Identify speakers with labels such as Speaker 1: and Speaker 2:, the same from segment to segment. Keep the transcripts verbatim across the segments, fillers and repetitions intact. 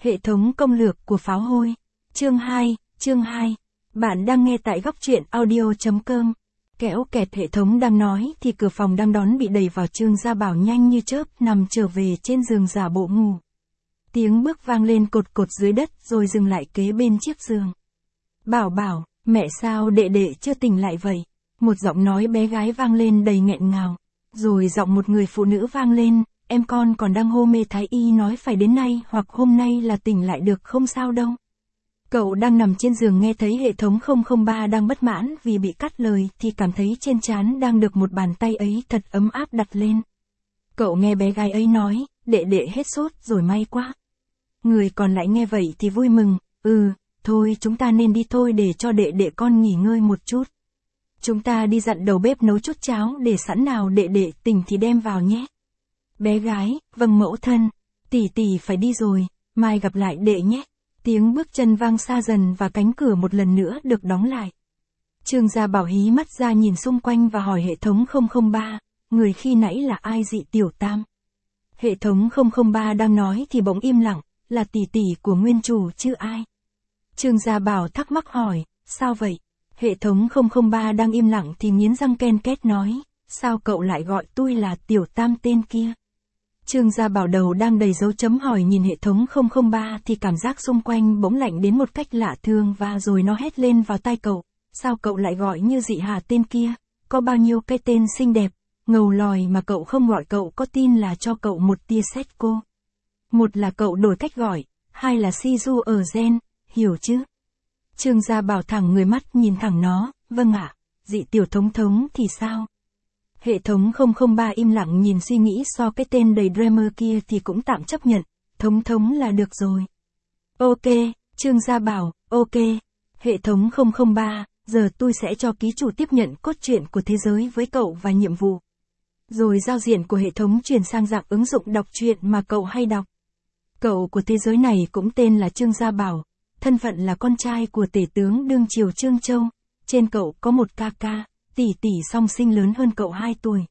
Speaker 1: Hệ thống công lược của pháo hôi. Chương hai, chương hai. Bạn đang nghe tại góc truyện audio chấm com. Kéo kẹt hệ thống đang nói thì cửa phòng đang đón bị đẩy vào. Trương Gia Bảo nhanh như chớp nằm trở về trên giường giả bộ ngủ. Tiếng bước vang lên cột cột dưới đất rồi dừng lại kế bên chiếc giường. Bảo Bảo, mẹ sao đệ đệ chưa tỉnh lại vậy? Một giọng nói bé gái vang lên đầy nghẹn ngào. Rồi giọng một người phụ nữ vang lên, em con còn đang hôn mê, thái y nói phải đến nay hoặc hôm nay là tỉnh lại được, không sao đâu. Cậu đang nằm trên giường nghe thấy hệ thống không không ba đang bất mãn vì bị cắt lời thì cảm thấy trên trán đang được một bàn tay ấy thật ấm áp đặt lên. Cậu nghe bé gái ấy nói, đệ đệ hết sốt rồi, may quá. Người còn lại nghe vậy thì vui mừng, ừ, thôi chúng ta nên đi thôi để cho đệ đệ con nghỉ ngơi một chút. Chúng ta đi dặn đầu bếp nấu chút cháo để sẵn nào đệ đệ tỉnh thì đem vào nhé. Bé gái, vâng mẫu thân, tỷ tỷ phải đi rồi, mai gặp lại đệ nhé. Tiếng bước chân vang xa dần và cánh cửa một lần nữa được đóng lại. Trương Gia Bảo hí mắt ra nhìn xung quanh và hỏi hệ thống không không ba, người khi nãy là ai? Dị Tiểu Tam. Hệ thống không không ba đang nói thì bỗng im lặng, là tỷ tỷ của nguyên chủ chứ ai? Trương Gia Bảo thắc mắc hỏi, sao vậy? Hệ thống không không ba đang im lặng thì nghiến răng ken két nói, sao cậu lại gọi tôi là Tiểu Tam tên kia? Trương Gia Bảo đầu đang đầy dấu chấm hỏi nhìn hệ thống không không ba thì cảm giác xung quanh bỗng lạnh đến một cách lạ thường và rồi nó hét lên vào tai cậu, sao cậu lại gọi như dị hà tên kia? Có bao nhiêu cái tên xinh đẹp, ngầu lòi mà cậu không gọi, cậu có tin là cho cậu một tia sét cô? Một là cậu đổi cách gọi, hai là si du ở gen, hiểu chứ? Trương Gia Bảo thẳng người mắt nhìn thẳng nó, vâng ạ, dị tiểu thống thống thì sao? Hệ thống không không ba im lặng nhìn suy nghĩ, so cái tên đầy drama kia thì cũng tạm chấp nhận, thống thống là được rồi. Ok, Trương Gia Bảo, ok. Hệ thống không không ba, giờ tôi sẽ cho ký chủ tiếp nhận cốt truyện của thế giới với cậu và nhiệm vụ. Rồi giao diện của hệ thống chuyển sang dạng ứng dụng đọc truyện mà cậu hay đọc. Cậu của thế giới này cũng tên là Trương Gia Bảo, thân phận là con trai của tể tướng đương triều Trương Châu, trên cậu có một ca ca, tỷ tỷ song sinh lớn hơn cậu hai tuổi.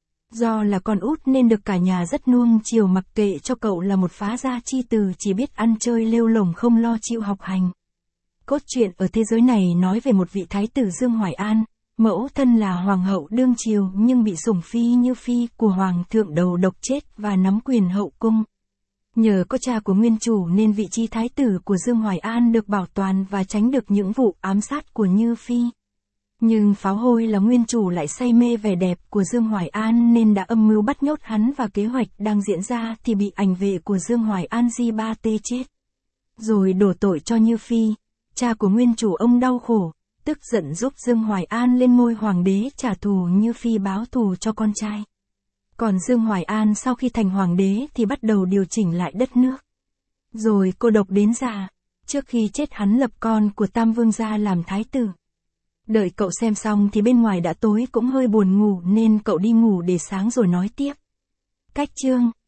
Speaker 1: Do là con út nên được cả nhà rất nuông chiều, mặc kệ cho cậu là một phá gia chi từ chỉ biết ăn chơi lêu lổng không lo chịu học hành. Cốt truyện ở thế giới này nói về một vị thái tử Dương Hoài An, mẫu thân là hoàng hậu đương triều nhưng bị sủng phi như phi của hoàng thượng đầu độc chết và nắm quyền hậu cung. Nhờ có cha của nguyên chủ nên vị trí thái tử của Dương Hoài An được bảo toàn và tránh được những vụ ám sát của Như Phi. Nhưng pháo hôi là nguyên chủ lại say mê vẻ đẹp của Dương Hoài An nên đã âm mưu bắt nhốt hắn, và kế hoạch đang diễn ra thì bị ảnh vệ của Dương Hoài An Di Ba Tê chết. Rồi đổ tội cho Như Phi, cha của nguyên chủ ông đau khổ, tức giận giúp Dương Hoài An lên ngôi hoàng đế trả thù Như Phi, báo thù cho con trai. Còn Dương Hoài An sau khi thành hoàng đế thì bắt đầu điều chỉnh lại đất nước. Rồi cô độc đến già, trước khi chết hắn lập con của Tam Vương gia làm thái tử. Đợi cậu xem xong thì bên ngoài đã tối, cũng hơi buồn ngủ nên cậu đi ngủ để sáng rồi nói tiếp. Cách chương,